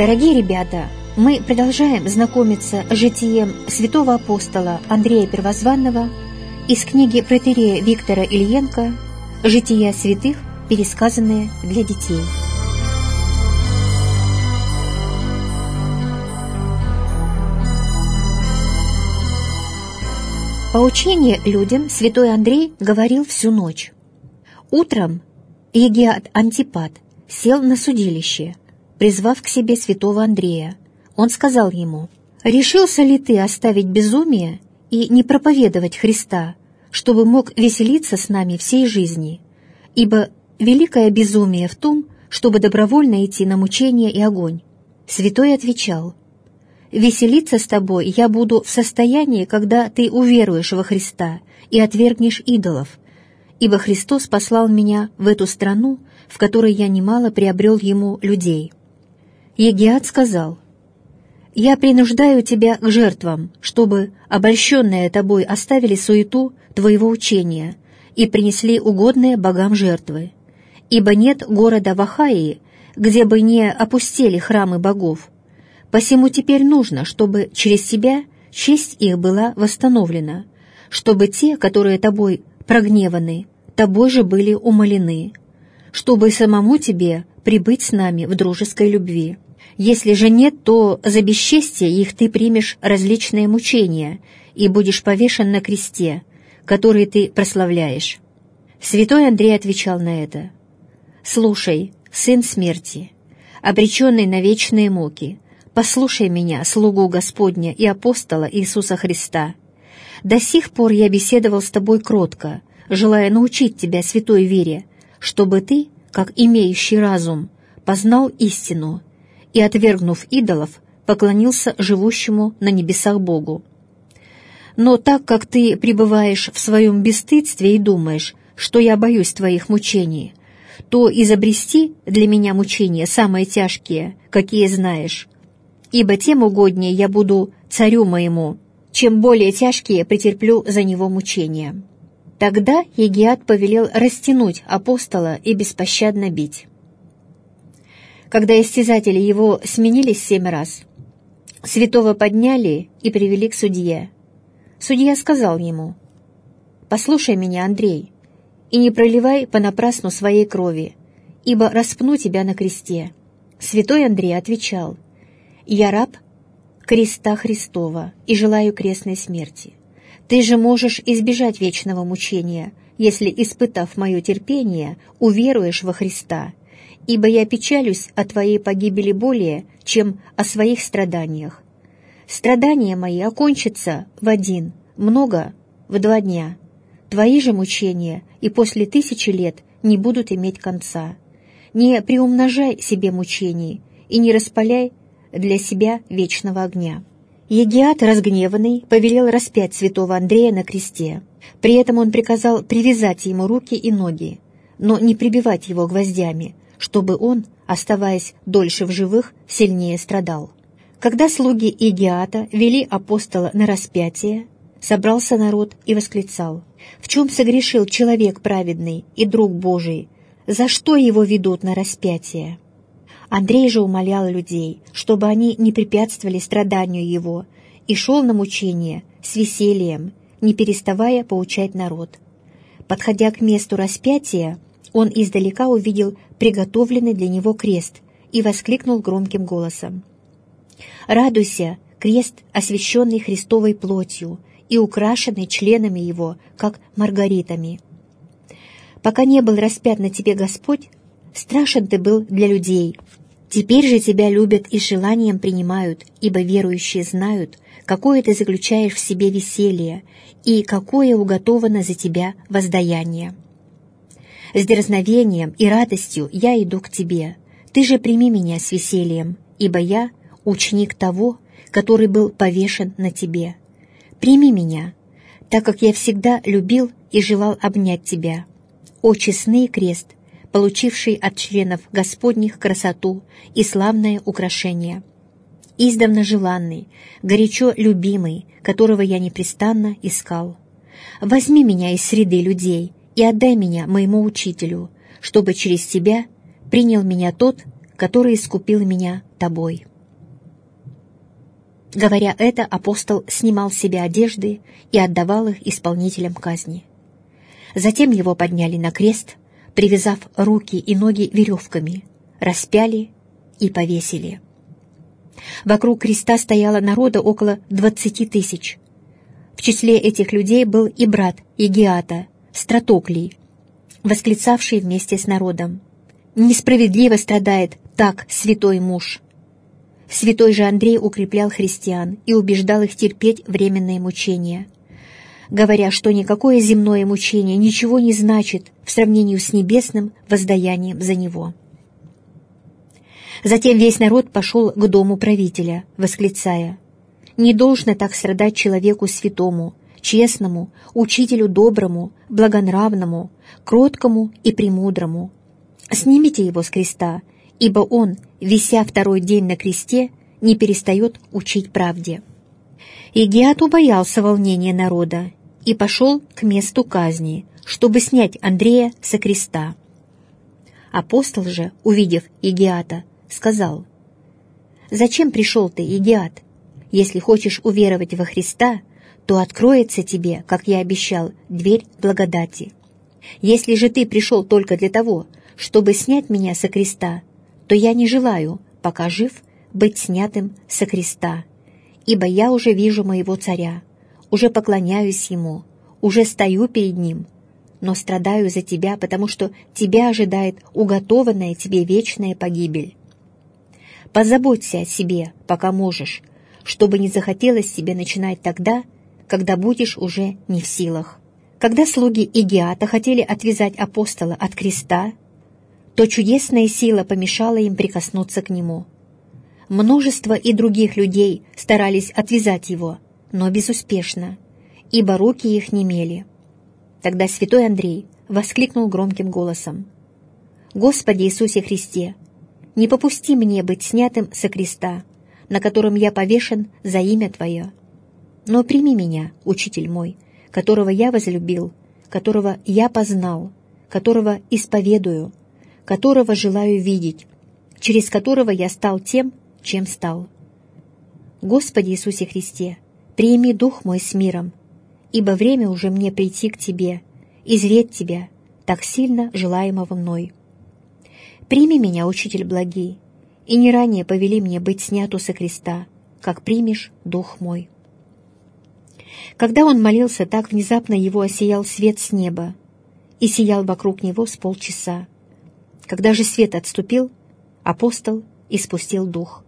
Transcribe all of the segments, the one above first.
Дорогие ребята, мы продолжаем знакомиться с житием святого апостола Андрея Первозванного из книги протоиерея Виктора Ильенко «Жития святых, пересказанные для детей». Поучение людям святой Андрей говорил всю ночь. Утром Егиат Антипат сел на судилище, призвав к себе святого Андрея. Он сказал ему: «Решился ли ты оставить безумие и не проповедовать Христа, чтобы мог веселиться с нами всей жизни? Ибо великое безумие в том, чтобы добровольно идти на мучение и огонь». Святой отвечал: «Веселиться с тобой я буду в состоянии, когда ты уверуешь во Христа и отвергнешь идолов, ибо Христос послал меня в эту страну, в которой я немало приобрел Ему людей». Егиат сказал: «Я принуждаю тебя к жертвам, чтобы, обольщенные тобой, оставили суету твоего учения и принесли угодные богам жертвы. Ибо нет города в Ахаии, где бы не опустели храмы богов. Посему теперь нужно, чтобы через тебя честь их была восстановлена, чтобы те, которые тобой прогневаны, тобой же были умолены, чтобы самому тебе прибыть с нами в дружеской любви. Если же нет, то за бесчестие их ты примешь различные мучения и будешь повешен на кресте, который ты прославляешь». Святой Андрей отвечал на это: «Слушай, сын смерти, обреченный на вечные муки, послушай меня, слугу Господня и апостола Иисуса Христа. До сих пор я беседовал с тобой кротко, желая научить тебя святой вере, чтобы ты, как имеющий разум, познал истину и, отвергнув идолов, поклонился живущему на небесах Богу. Но так как ты пребываешь в своем бесстыдстве и думаешь, что я боюсь твоих мучений, то изобрести для меня мучения самые тяжкие, какие знаешь, ибо тем угоднее я буду царю моему, чем более тяжкие претерплю за него мучения». Тогда Егиат повелел растянуть апостола и беспощадно бить. Когда истязатели его сменились 7 раз, святого подняли и привели к судье. Судья сказал ему: «Послушай меня, Андрей, и не проливай понапрасну своей крови, ибо распну тебя на кресте». Святой Андрей отвечал: «Я раб креста Христова и желаю крестной смерти. Ты же можешь избежать вечного мучения, если, испытав мое терпение, уверуешь во Христа, ибо я печалюсь о твоей погибели более, чем о своих страданиях. Страдания мои окончатся в 1, много в 2 дня. Твои же мучения и после 1000 лет не будут иметь конца. Не приумножай себе мучений и не распаляй для себя вечного огня». Егиат, разгневанный, повелел распять святого Андрея на кресте. При этом он приказал привязать ему руки и ноги, но не прибивать его гвоздями, чтобы он, оставаясь дольше в живых, сильнее страдал. Когда слуги Егиата вели апостола на распятие, собрался народ и восклицал: «В чем согрешил человек праведный и друг Божий? За что его ведут на распятие?» Андрей же умолял людей, чтобы они не препятствовали страданию его, и шел на мучение с весельем, не переставая поучать народ. Подходя к месту распятия, он издалека увидел приготовленный для него крест и воскликнул громким голосом: «Радуйся, крест, освященный Христовой плотью и украшенный членами его, как маргаритами! Пока не был распят на тебе Господь, страшен ты был для людей. Теперь же тебя любят и с желанием принимают, ибо верующие знают, какое ты заключаешь в себе веселье и какое уготовано за тебя воздаяние. С дерзновением и радостью я иду к тебе. Ты же прими меня с весельем, ибо я ученик того, который был повешен на тебе. Прими меня, так как я всегда любил и желал обнять тебя. О честный крест, получивший от членов Господних красоту и славное украшение, издавна желанный, горячо любимый, которого я непрестанно искал. Возьми меня из среды людей и отдай меня моему учителю, чтобы через тебя принял меня тот, который искупил меня тобой». Говоря это, апостол снимал с себя одежды и отдавал их исполнителям казни. Затем его подняли на крест, привязав руки и ноги веревками, распяли и повесили. Вокруг креста стояло народа около 20 тысяч. В числе этих людей был и брат Егиата, Стратоклий, восклицавший вместе с народом: «Несправедливо страдает так святой муж». Святой же Андрей укреплял христиан и убеждал их терпеть временные мучения, говоря, что никакое земное мучение ничего не значит в сравнении с небесным воздаянием за него. Затем весь народ пошел к дому правителя, восклицая: «Не должно так страдать человеку святому, честному, учителю доброму, благонравному, кроткому и премудрому. Снимите его с креста, ибо он, вися второй день на кресте, не перестает учить правде». Егиат убоялся волнения народа и пошел к месту казни, чтобы снять Андрея со креста. Апостол же, увидев Егиата, сказал: «Зачем пришел ты, Егиат? Если хочешь уверовать во Христа, то откроется тебе, как я обещал, дверь благодати. Если же ты пришел только для того, чтобы снять меня со креста, то я не желаю, пока жив, быть снятым со креста, ибо я уже вижу моего царя, уже поклоняюсь ему, уже стою перед ним, но страдаю за тебя, потому что тебя ожидает уготованная тебе вечная погибель. Позаботься о себе, пока можешь, чтобы не захотелось тебе начинать тогда, когда будешь уже не в силах». Когда слуги Егиата хотели отвязать апостола от креста, то чудесная сила помешала им прикоснуться к нему. Множество и других людей старались отвязать его, но безуспешно, ибо руки их немели. Тогда святой Андрей воскликнул громким голосом: «Господи Иисусе Христе, не попусти мне быть снятым со креста, на котором я повешен за имя Твое. Но прими меня, Учитель мой, которого я возлюбил, которого я познал, которого исповедую, которого желаю видеть, через которого я стал тем, чем стал. Господи Иисусе Христе, прими дух мой с миром, ибо время уже мне прийти к Тебе и зреть Тебя, так сильно желаемого мной. Прими меня, Учитель благий, и не ранее повели мне быть сняту со креста, как примешь дух мой». Когда он молился так, внезапно его осиял свет с неба и сиял вокруг него с полчаса. Когда же свет отступил, апостол испустил дух.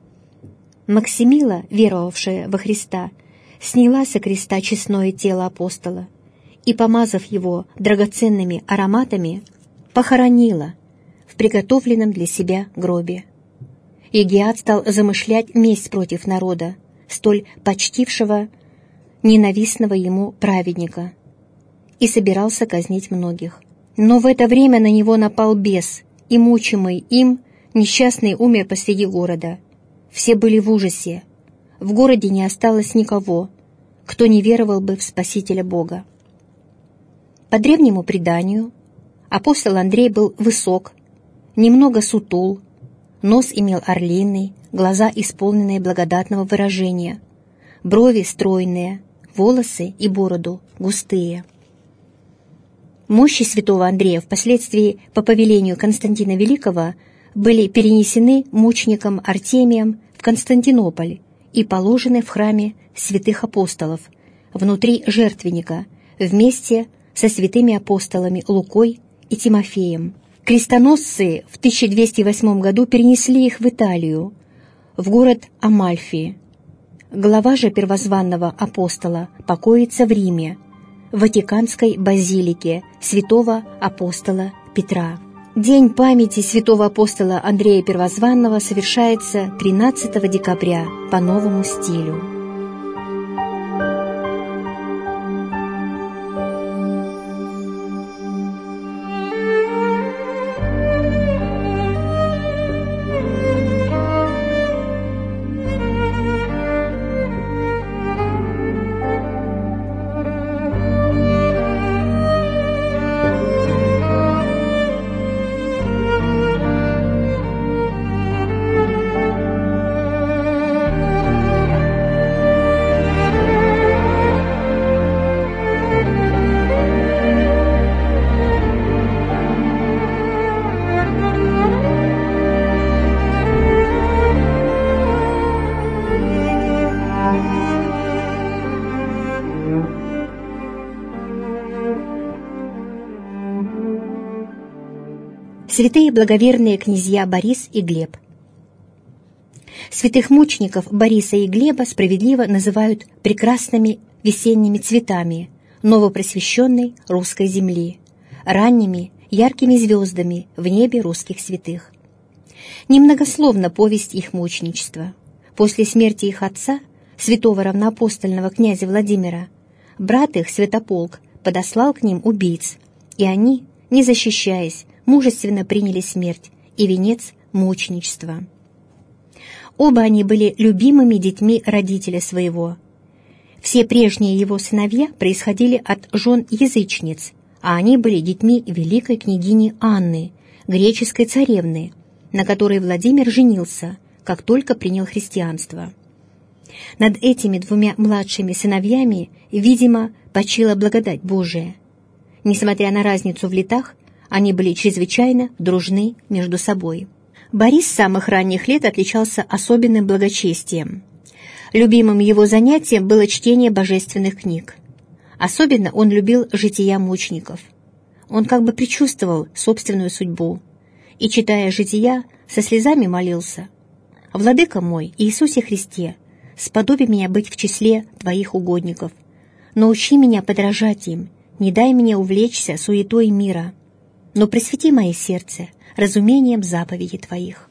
Максимила, веровавшая во Христа, сняла со креста честное тело апостола и, помазав его драгоценными ароматами, похоронила в приготовленном для себя гробе. Егиат стал замышлять месть против народа, столь почтившего ненавистного ему праведника, и собирался казнить многих. Но в это время на него напал бес, и, мучимый им, несчастный умер посреди города. Все были в ужасе. В городе не осталось никого, кто не веровал бы в Спасителя Бога. По древнему преданию, апостол Андрей был высок, немного сутул, нос имел орлиный, глаза исполненные благодатного выражения, брови стройные, волосы и бороду густые. Мощи святого Андрея впоследствии по повелению Константина Великого были перенесены мучеником Артемием в Константинополь и положены в храме святых апостолов внутри жертвенника вместе со святыми апостолами Лукой и Тимофеем. Крестоносцы в 1208 году перенесли их в Италию, в город Амальфи. Глава же первозванного апостола покоится в Риме, в Ватиканской базилике святого апостола Петра. День памяти святого апостола Андрея Первозванного совершается 13 декабря по новому стилю. Святые благоверные князья Борис и Глеб. Святых мучеников Бориса и Глеба справедливо называют прекрасными весенними цветами новопросвещенной русской земли, ранними яркими звездами в небе русских святых. Немногословна повесть их мученичества. После смерти их отца, святого равноапостольного князя Владимира, брат их, Святополк, подослал к ним убийц, и они, не защищаясь, мужественно приняли смерть и венец мученичества. Оба они были любимыми детьми родителя своего. Все прежние его сыновья происходили от жен язычниц, а они были детьми великой княгини Анны, греческой царевны, на которой Владимир женился, как только принял христианство. Над этими двумя младшими сыновьями, видимо, почила благодать Божия. Несмотря на разницу в летах, они были чрезвычайно дружны между собой. Борис с самых ранних лет отличался особенным благочестием. Любимым его занятием было чтение божественных книг. Особенно он любил жития мучеников. Он как бы предчувствовал собственную судьбу и, читая жития, со слезами молился: «Владыка мой, Иисусе Христе, сподоби меня быть в числе Твоих угодников. Научи меня подражать им, не дай мне увлечься суетой мира, но просвети мое сердце разумением заповедей Твоих».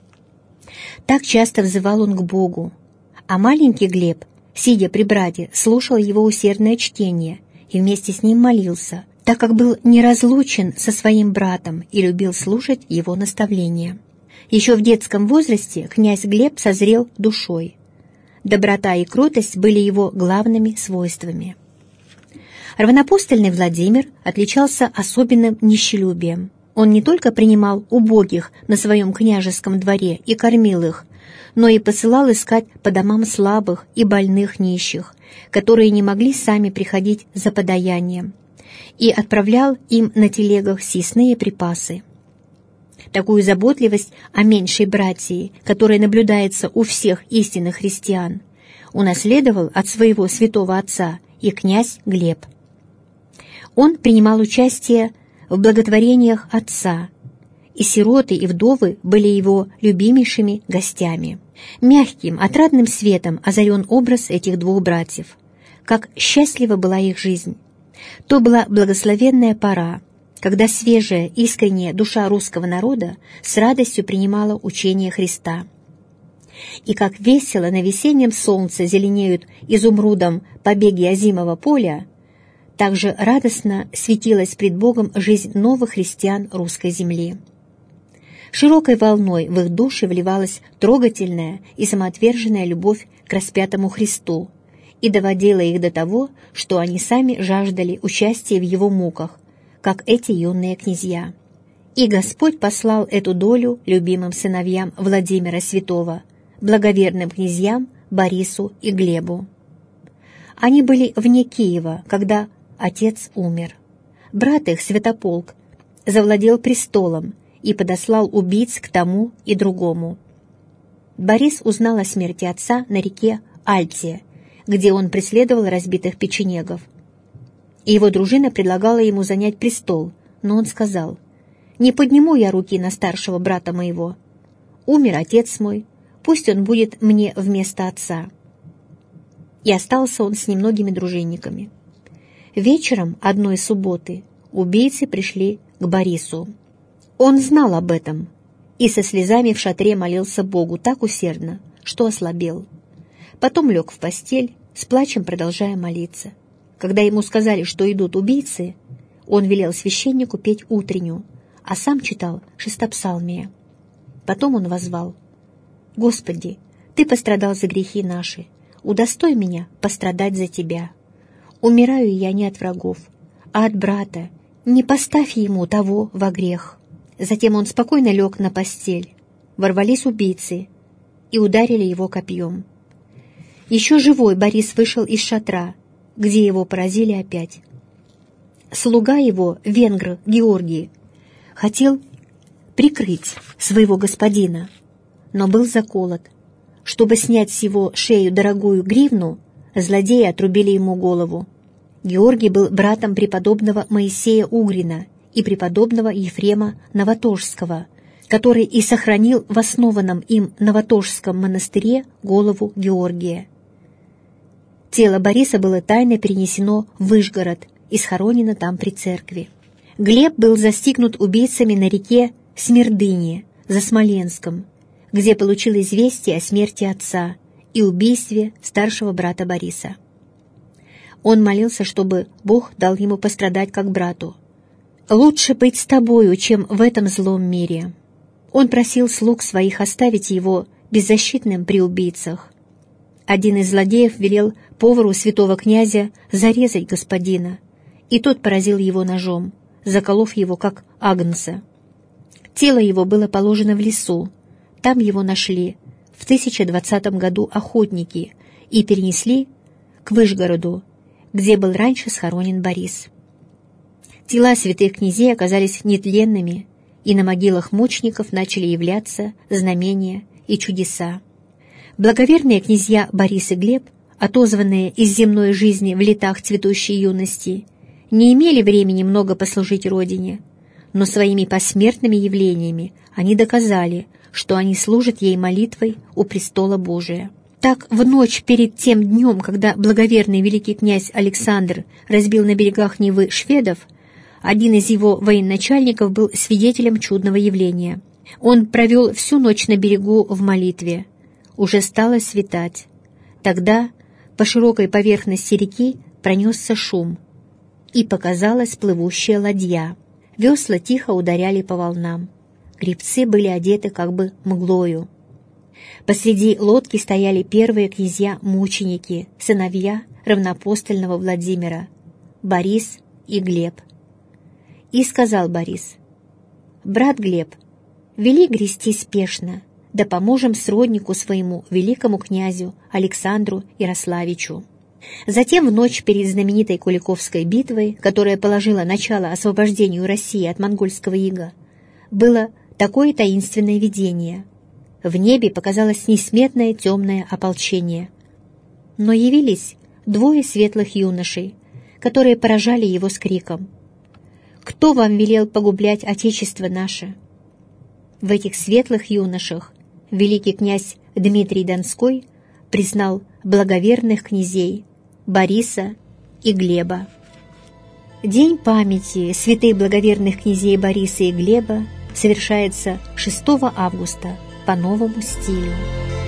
Так часто взывал он к Богу, а маленький Глеб, сидя при брате, слушал его усердное чтение и вместе с ним молился, так как был неразлучен со своим братом и любил слушать его наставления. Еще в детском возрасте князь Глеб созрел душой. Доброта и кротость были его главными свойствами. Равноапостольный Владимир отличался особенным нищелюбием. Он не только принимал убогих на своем княжеском дворе и кормил их, но и посылал искать по домам слабых и больных нищих, которые не могли сами приходить за подаянием, и отправлял им на телегах съестные припасы. Такую заботливость о меньшей братии, которая наблюдается у всех истинных христиан, унаследовал от своего святого отца и князь Глеб. Он принимал участие в благотворениях отца, и сироты и вдовы были его любимейшими гостями. Мягким, отрадным светом озарен образ этих двух братьев. Как счастлива была их жизнь! То была благословенная пора, когда свежая, искренняя душа русского народа с радостью принимала учение Христа. И как весело на весеннем солнце зеленеют изумрудом побеги озимого поля, так же радостно светилась пред Богом жизнь новых христиан русской земли. Широкой волной в их души вливалась трогательная и самоотверженная любовь к распятому Христу и доводила их до того, что они сами жаждали участия в его муках, как эти юные князья. И Господь послал эту долю любимым сыновьям Владимира Святого, благоверным князьям Борису и Глебу. Они были вне Киева, когда отец умер. Брат их, Святополк, завладел престолом и подослал убийц к тому и другому. Борис узнал о смерти отца на реке Альтия, где он преследовал разбитых печенегов. Его дружина предлагала ему занять престол, но он сказал: «Не подниму я руки на старшего брата моего. Умер отец мой, пусть он будет мне вместо отца». И остался он с немногими дружинниками. Вечером одной субботы убийцы пришли к Борису. Он знал об этом и со слезами в шатре молился Богу так усердно, что ослабел. Потом лег в постель, с плачем продолжая молиться. Когда ему сказали, что идут убийцы, он велел священнику петь утреннюю, а сам читал шестопсалмие. Потом он воззвал: «Господи, Ты пострадал за грехи наши, удостой меня пострадать за Тебя. Умираю я не от врагов, а от брата, не поставь ему того во грех». Затем он спокойно лег на постель. Ворвались убийцы и ударили его копьем. Еще живой Борис вышел из шатра, где его поразили опять. Слуга его, венгр Георгий, хотел прикрыть своего господина, но был заколот. Чтобы снять с его шею дорогую гривну, злодеи отрубили ему голову. Георгий был братом преподобного Моисея Угрина и преподобного Ефрема Новоторжского, который и сохранил в основанном им Новоторжском монастыре голову Георгия. Тело Бориса было тайно перенесено в Вышгород и схоронено там при церкви. Глеб был застигнут убийцами на реке Смердыне за Смоленском, где получил известие о смерти отца и убийстве старшего брата Бориса. Он молился, чтобы Бог дал ему пострадать как брату. «Лучше быть с тобою, чем в этом злом мире». Он просил слуг своих оставить его беззащитным при убийцах. Один из злодеев велел повару святого князя зарезать господина, и тот поразил его ножом, заколов его как агнца. Тело его было положено в лесу. Там его нашли в 1020 году охотники и перенесли к Вышгороду, где был раньше схоронен Борис. Тела святых князей оказались нетленными, и на могилах мучеников начали являться знамения и чудеса. Благоверные князья Борис и Глеб, отозванные из земной жизни в летах цветущей юности, не имели времени много послужить Родине, но своими посмертными явлениями они доказали, что они служат ей молитвой у престола Божия. Так, в ночь перед тем днем, когда благоверный великий князь Александр разбил на берегах Невы шведов, один из его военачальников был свидетелем чудного явления. Он провел всю ночь на берегу в молитве. Уже стало светать. Тогда по широкой поверхности реки пронесся шум, и показалась плывущая ладья. Весла тихо ударяли по волнам. Гребцы были одеты как бы мглою. Посреди лодки стояли первые князья-мученики, сыновья равноапостольного Владимира, Борис и Глеб. И сказал Борис: «Брат Глеб, вели грести спешно, да поможем сроднику своему, великому князю Александру Ярославичу». Затем в ночь перед знаменитой Куликовской битвой, которая положила начало освобождению России от монгольского ига, было такое таинственное видение. В небе показалось несметное темное ополчение. Но явились двое светлых юношей, которые поражали его с криком: «Кто вам велел погублять Отечество наше?» В этих светлых юношах великий князь Дмитрий Донской признал благоверных князей Бориса и Глеба. День памяти святых благоверных князей Бориса и Глеба совершается 6 августа по новому стилю.